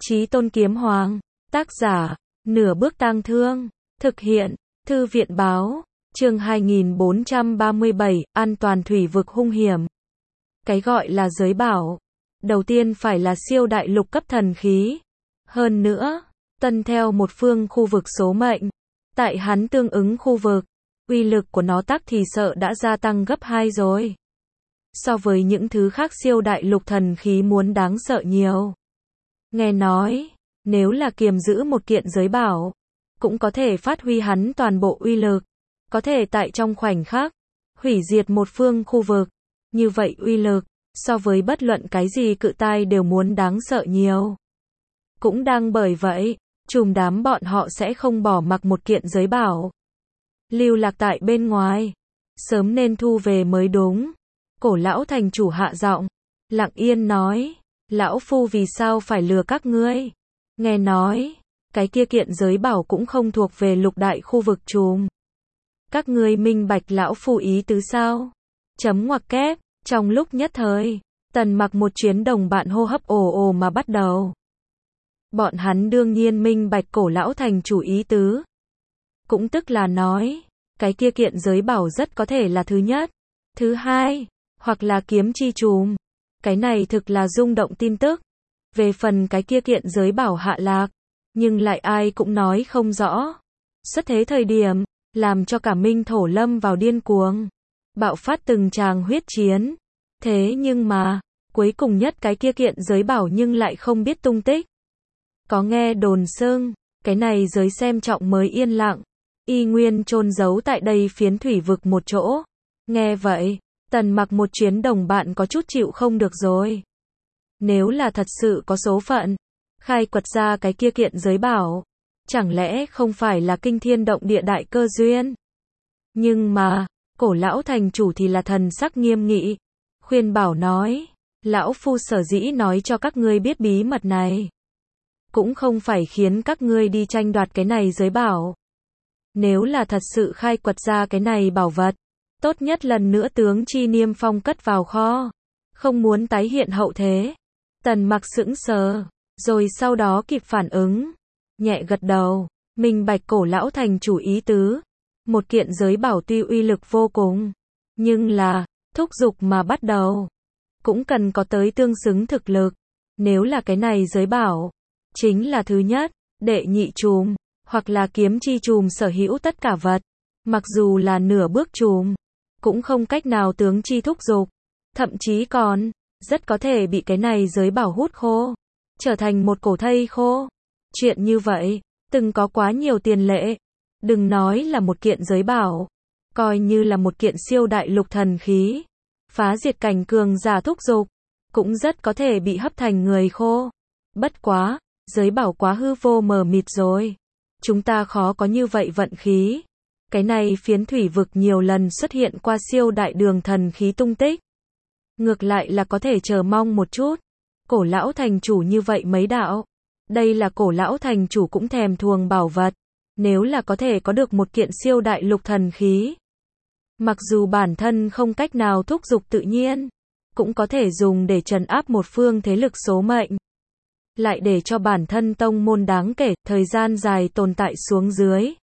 Chí Tôn Kiếm Hoàng. Tác giả, Nửa Bước Tang Thương. Thực hiện, Thư viện Báo. Chương 2437, An toàn thủy vực hung hiểm. Cái gọi là giới bảo, đầu tiên phải là siêu đại lục cấp thần khí. Hơn nữa, tuân theo một phương khu vực số mệnh. Tại hắn tương ứng khu vực, uy lực của nó tắc thì sợ đã gia tăng gấp 2 rồi. So với những thứ khác siêu đại lục thần khí muốn đáng sợ nhiều. Nghe nói, nếu là kiềm giữ một kiện giới bảo, cũng có thể phát huy hắn toàn bộ uy lực. Có thể tại trong khoảnh khắc, hủy diệt một phương khu vực. Như vậy uy lực, so với bất luận cái gì cự tai đều muốn đáng sợ nhiều. Cũng đang bởi vậy, trùm đám bọn họ sẽ không bỏ mặc một kiện giới bảo lưu lạc tại bên ngoài. Sớm nên thu về mới đúng. Cổ lão thành chủ hạ giọng, lặng yên nói, lão phu vì sao phải lừa các ngươi? Nghe nói, cái kia kiện giới bảo cũng không thuộc về lục đại khu vực trùm. Các ngươi minh bạch lão phu ý tứ sao? Chấm ngoặc kép, trong lúc nhất thời, Tần Mặc một chuyến đồng bạn hô hấp ồ ồ mà bắt đầu. Bọn hắn đương nhiên minh bạch cổ lão thành chủ ý tứ. Cũng tức là nói, cái kia kiện giới bảo rất có thể là thứ nhất, thứ hai, hoặc là kiếm chi trùm. Cái này thực là rung động tin tức. Về phần cái kia kiện giới bảo hạ lạc, nhưng lại ai cũng nói không rõ. Xuất thế thời điểm, làm cho cả Minh Thổ lâm vào điên cuồng, bạo phát từng tràng huyết chiến. Thế nhưng mà, cuối cùng nhất cái kia kiện giới bảo nhưng lại không biết tung tích. Có nghe đồn xưng, cái này giới xem trọng mới yên lặng, y nguyên chôn giấu tại đây phiến thủy vực một chỗ. Nghe vậy, Tần Mặc một chuyến đồng bạn có chút chịu không được rồi. Nếu là thật sự có số phận, khai quật ra cái kia kiện giới bảo, chẳng lẽ không phải là kinh thiên động địa đại cơ duyên? Nhưng mà, cổ lão thành chủ thì là thần sắc nghiêm nghị, khuyên bảo nói, lão phu sở dĩ nói cho các ngươi biết bí mật này, cũng không phải khiến các ngươi đi tranh đoạt cái này giới bảo. Nếu là thật sự khai quật ra cái này bảo vật, tốt nhất lần nữa tướng chi niêm phong cất vào kho, không muốn tái hiện hậu thế. Tần Mặc sững sờ, rồi sau đó kịp phản ứng, nhẹ gật đầu, minh bạch cổ lão thành chủ ý tứ. Một kiện giới bảo tuy uy lực vô cùng, nhưng là, thúc giục mà bắt đầu, cũng cần có tới tương xứng thực lực. Nếu là cái này giới bảo, chính là thứ nhất, đệ nhị trùm, hoặc là kiếm chi trùm sở hữu tất cả vật, mặc dù là nửa bước trùm, cũng không cách nào tướng chi thúc giục, thậm chí còn rất có thể bị cái này giới bảo hút khô, trở thành một cổ thây khô. Chuyện như vậy, từng có quá nhiều tiền lệ. Đừng nói là một kiện giới bảo, coi như là một kiện siêu đại lục thần khí, phá diệt cảnh cường giả thúc giục, cũng rất có thể bị hấp thành người khô. Bất quá, giới bảo quá hư vô mờ mịt rồi. Chúng ta khó có như vậy vận khí. Cái này phiến thủy vực nhiều lần xuất hiện qua siêu đại đường thần khí tung tích. Ngược lại là có thể chờ mong một chút. Cổ lão thành chủ như vậy mấy đạo. Đây là cổ lão thành chủ cũng thèm thuồng bảo vật. Nếu là có thể có được một kiện siêu đại lục thần khí, mặc dù bản thân không cách nào thúc giục tự nhiên, cũng có thể dùng để trấn áp một phương thế lực số mệnh. Lại để cho bản thân tông môn đáng kể, thời gian dài tồn tại xuống dưới.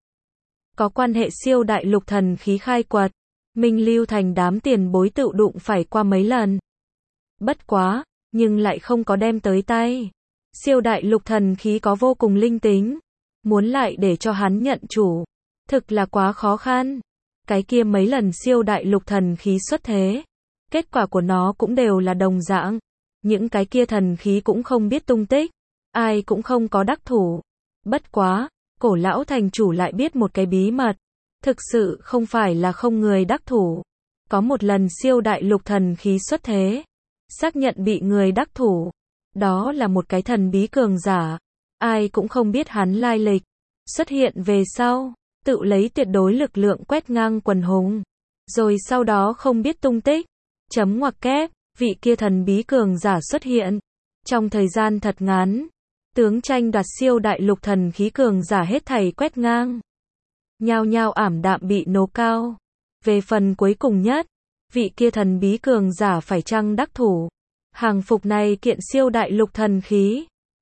Có quan hệ siêu đại lục thần khí khai quật, Minh Lưu thành đám tiền bối tự đụng phải qua mấy lần. Bất quá, nhưng lại không có đem tới tay. Siêu đại lục thần khí có vô cùng linh tính. Muốn lại để cho hắn nhận chủ, thực là quá khó khăn. Cái kia mấy lần siêu đại lục thần khí xuất thế, kết quả của nó cũng đều là đồng dạng. Những cái kia thần khí cũng không biết tung tích, ai cũng không có đắc thủ. Bất quá, cổ lão thành chủ lại biết một cái bí mật, thực sự không phải là không người đắc thủ. Có một lần siêu đại lục thần khí xuất thế, xác nhận bị người đắc thủ. Đó là một cái thần bí cường giả, ai cũng không biết hắn lai lịch. Xuất hiện về sau, tự lấy tuyệt đối lực lượng quét ngang quần hùng. Rồi sau đó không biết tung tích. Chấm ngoặc kép, vị kia thần bí cường giả xuất hiện. Trong thời gian thật ngắn, tướng tranh đoạt siêu đại lục thần khí cường giả hết thảy quét ngang. Nhao nhao ảm đạm bị nô cao. Về phần cuối cùng nhất, vị kia thần bí cường giả phải chăng đắc thủ. Hàng phục này kiện siêu đại lục thần khí.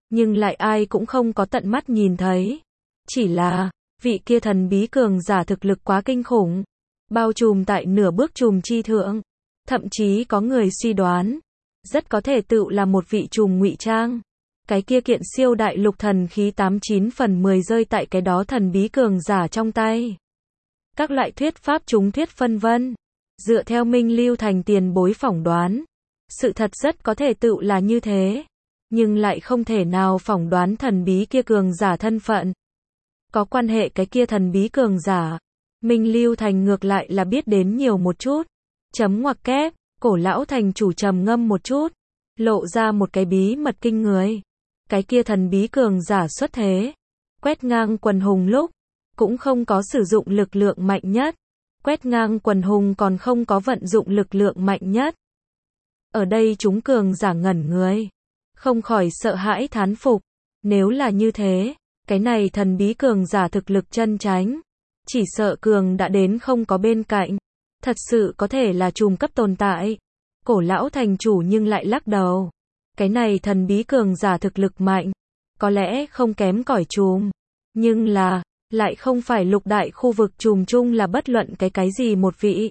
nhưng lại ai cũng không có tận mắt nhìn thấy. Chỉ là, vị kia thần bí cường giả thực lực quá kinh khủng, bao trùm tại nửa bước trùm chi thượng. Thậm chí có người suy đoán, rất có thể tự là một vị trùm ngụy trang. Cái kia kiện siêu đại lục thần khí 89 phần 10 rơi tại cái đó thần bí cường giả trong tay. Các loại thuyết pháp chúng thuyết phân vân. Dựa theo Minh Lưu Thành tiền bối phỏng đoán, sự thật rất có thể tự là như thế, nhưng lại không thể nào phỏng đoán thần bí kia cường giả thân phận. Có quan hệ cái kia thần bí cường giả, Minh Lưu Thành ngược lại là biết đến nhiều một chút. Chấm ngoặc kép, Cổ lão thành chủ trầm ngâm một chút, lộ ra một cái bí mật kinh người. Cái kia thần bí cường giả xuất thế, quét ngang quần hùng lúc, cũng không có sử dụng lực lượng mạnh nhất. Quét ngang quần hùng còn không có vận dụng lực lượng mạnh nhất. Ở đây chúng cường giả ngẩn người, không khỏi sợ hãi thán phục. Nếu là như thế, cái này thần bí cường giả thực lực chân chánh, chỉ sợ cường đã đến không có bên cạnh. Thật sự có thể là trùm cấp tồn tại. Cổ lão thành chủ nhưng lại lắc đầu. Cái này thần bí cường giả thực lực mạnh, có lẽ không kém cỏi trùm, nhưng là, lại không phải lục đại khu vực trùm chung là bất luận cái gì một vị.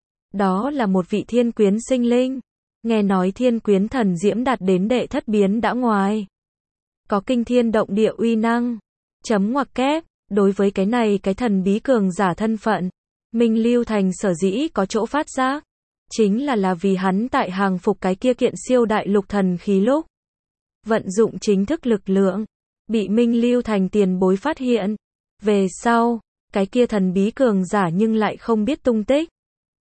Đó là một vị thiên quyến sinh linh. Nghe nói thiên quyến thần diễm đạt đến đệ thất biến đã ngoài. Có kinh thiên động địa uy năng. Chấm ngoặc kép, đối với cái này cái thần bí cường giả thân phận, Minh Lưu Thành sở dĩ có chỗ phát giác, chính là vì hắn tại hàng phục cái kia kiện siêu đại lục thần khí lúc, vận dụng chính thức lực lượng, bị Minh Lưu Thành tiền bối phát hiện. Về sau, cái kia thần bí cường giả nhưng lại không biết tung tích.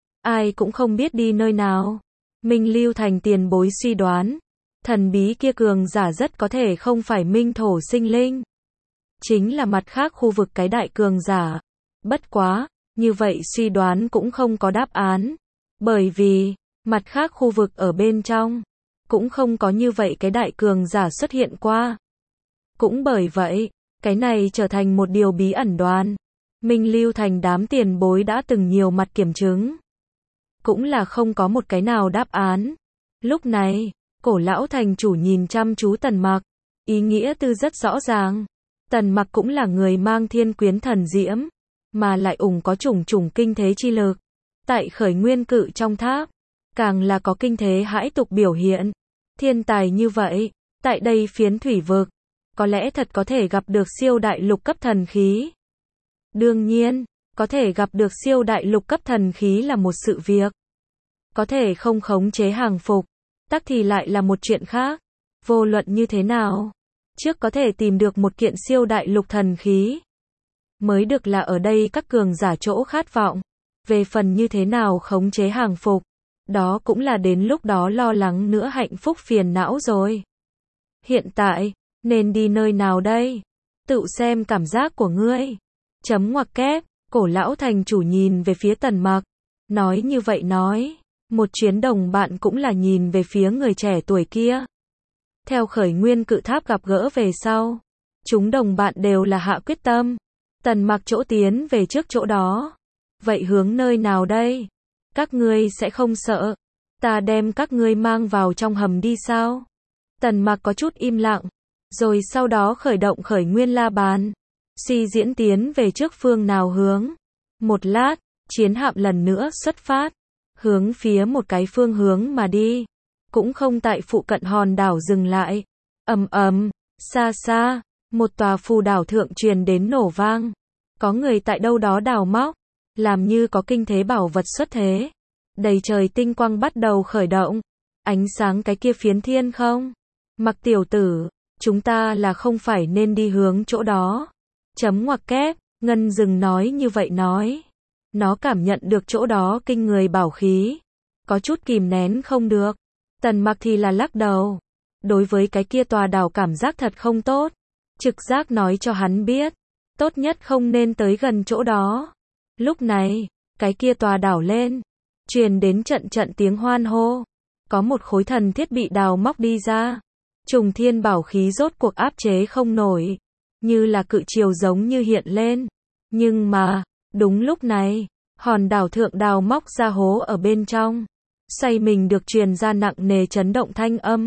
Ai cũng không biết đi nơi nào. Minh Lưu Thành tiền bối suy đoán, thần bí kia cường giả rất có thể không phải minh thổ sinh linh, chính là mặt khác khu vực cái đại cường giả. Bất quá, như vậy suy đoán cũng không có đáp án, bởi vì, mặt khác khu vực ở bên trong, cũng không có như vậy cái đại cường giả xuất hiện qua. Cũng bởi vậy, cái này trở thành một điều bí ẩn đoán. Minh Lưu Thành đám tiền bối đã từng nhiều mặt kiểm chứng, cũng là không có một cái nào đáp án. Lúc này, cổ lão thành chủ nhìn chăm chú Tần Mặc, ý nghĩa tư rất rõ ràng. Tần Mặc cũng là người mang thiên quyến thần diễm, mà lại có chủng kinh thế chi lực. Tại khởi nguyên cự trong tháp, càng là có kinh thế hãi tục biểu hiện. Thiên tài như vậy, tại đây phiến thủy vực, có lẽ thật có thể gặp được siêu đại lục cấp thần khí. Đương nhiên, có thể gặp được siêu đại lục cấp thần khí là một sự việc. Có thể không khống chế hàng phục, tắc thì lại là một chuyện khác. Vô luận như thế nào, trước có thể tìm được một kiện siêu đại lục thần khí, mới được là ở đây các cường giả chỗ khát vọng. Về phần như thế nào khống chế hàng phục, đó cũng là đến lúc đó lo lắng nữa hạnh phúc phiền não rồi. Hiện tại, nên đi nơi nào đây? Tự xem cảm giác của ngươi. Chấm ngoặc kép, cổ lão thành chủ nhìn về phía Tần Mặc, nói như vậy nói, một chuyến đồng bạn cũng là nhìn về phía người trẻ tuổi kia. Theo khởi nguyên cự tháp gặp gỡ về sau, chúng đồng bạn đều là hạ quyết tâm. Tần Mặc chỗ tiến về trước chỗ đó. Vậy hướng nơi nào đây? Các ngươi sẽ không sợ ta đem các ngươi mang vào trong hầm đi sao? Tần Mặc có chút im lặng, rồi sau đó khởi động khởi nguyên la bàn, suy diễn tiến về trước phương nào hướng. Một lát, chiến hạm lần nữa xuất phát, hướng phía một cái phương hướng mà đi, cũng không tại phụ cận hòn đảo dừng lại. Ầm ầm, xa xa, một tòa phù đảo thượng truyền đến nổ vang. Có người tại đâu đó đào móc, làm như có kinh thế bảo vật xuất thế. Đầy trời tinh quang bắt đầu khởi động, ánh sáng cái kia phiến thiên không. Mặc tiểu tử, chúng ta là không phải nên đi hướng chỗ đó. Chấm ngoặc kép, Ngân Dừng nói như vậy nói. Nó cảm nhận được chỗ đó kinh người bảo khí, có chút kìm nén không được. Tần Mặc thì là lắc đầu. Đối với cái kia tòa đảo cảm giác thật không tốt. Trực giác nói cho hắn biết, tốt nhất không nên tới gần chỗ đó. Lúc này, cái kia tòa đảo lên, truyền đến trận trận tiếng hoan hô. Có một khối thần thiết bị đào móc đi ra. Trùng thiên bảo khí rốt cuộc áp chế không nổi, như là cự triều giống như hiện lên. Nhưng mà, đúng lúc này, hòn đảo thượng đào móc ra hố ở bên trong. Xoay mình được truyền ra nặng nề chấn động thanh âm.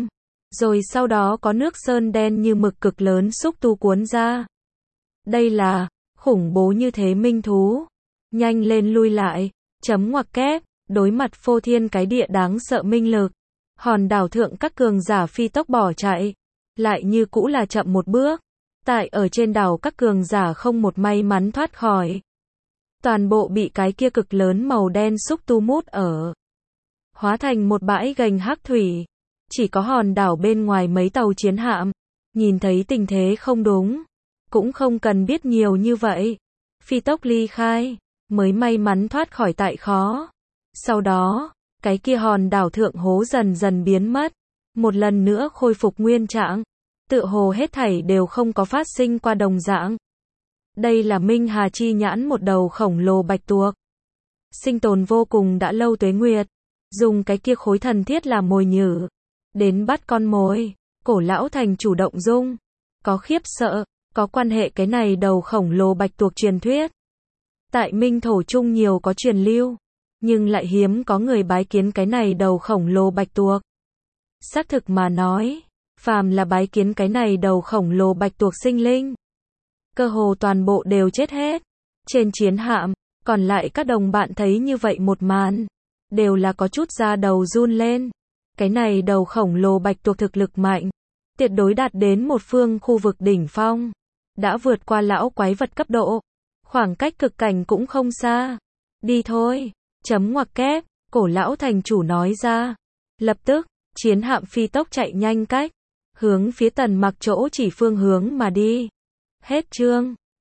Rồi sau đó có nước sơn đen như mực cực lớn xúc tu cuốn ra. Đây là, khủng bố như thế minh thú. Nhanh lên lui lại, chấm ngoặc kép, đối mặt phô thiên cái địa đáng sợ minh lực. Hòn đảo thượng các cường giả phi tốc bỏ chạy. Lại như cũ là chậm một bước. Tại ở trên đảo các cường giả không một may mắn thoát khỏi. Toàn bộ bị cái kia cực lớn màu đen xúc tu mút ở. Hóa thành một bãi gành hắc thủy. Chỉ có hòn đảo bên ngoài mấy tàu chiến hạm. Nhìn thấy tình thế không đúng. Cũng không cần biết nhiều như vậy. Phi tốc ly khai. Mới may mắn thoát khỏi tại khó. Sau đó, cái kia hòn đảo thượng hố dần dần biến mất. Một lần nữa khôi phục nguyên trạng. Tựa hồ hết thảy đều không có phát sinh qua đồng dạng. Đây là Minh Hà chi nhãn, một đầu khổng lồ bạch tuộc. Sinh tồn vô cùng đã lâu tuế nguyệt. Dùng cái kia khối thần thiết làm mồi nhử. Đến bắt con mồi. Cổ lão thành chủ động dung. Có khiếp sợ. Có quan hệ cái này đầu khổng lồ bạch tuộc truyền thuyết. Tại Minh Thổ Trung nhiều có truyền lưu. Nhưng lại hiếm có người bái kiến cái này đầu khổng lồ bạch tuộc. Xác thực mà nói, phàm là bái kiến cái này đầu khổng lồ bạch tuộc sinh linh, cơ hồ toàn bộ đều chết hết. Trên chiến hạm, còn lại các đồng bạn thấy như vậy một màn, đều là có chút da đầu run lên. Cái này đầu khổng lồ bạch tuộc thực lực mạnh, tuyệt đối đạt đến một phương khu vực đỉnh phong, đã vượt qua lão quái vật cấp độ, khoảng cách cực cảnh cũng không xa. Đi thôi, chấm ngoặc kép, cổ lão thành chủ nói ra. Lập tức, chiến hạm phi tốc chạy nhanh cách, hướng phía Tần Mặc chỗ chỉ phương hướng mà đi. Hết chương.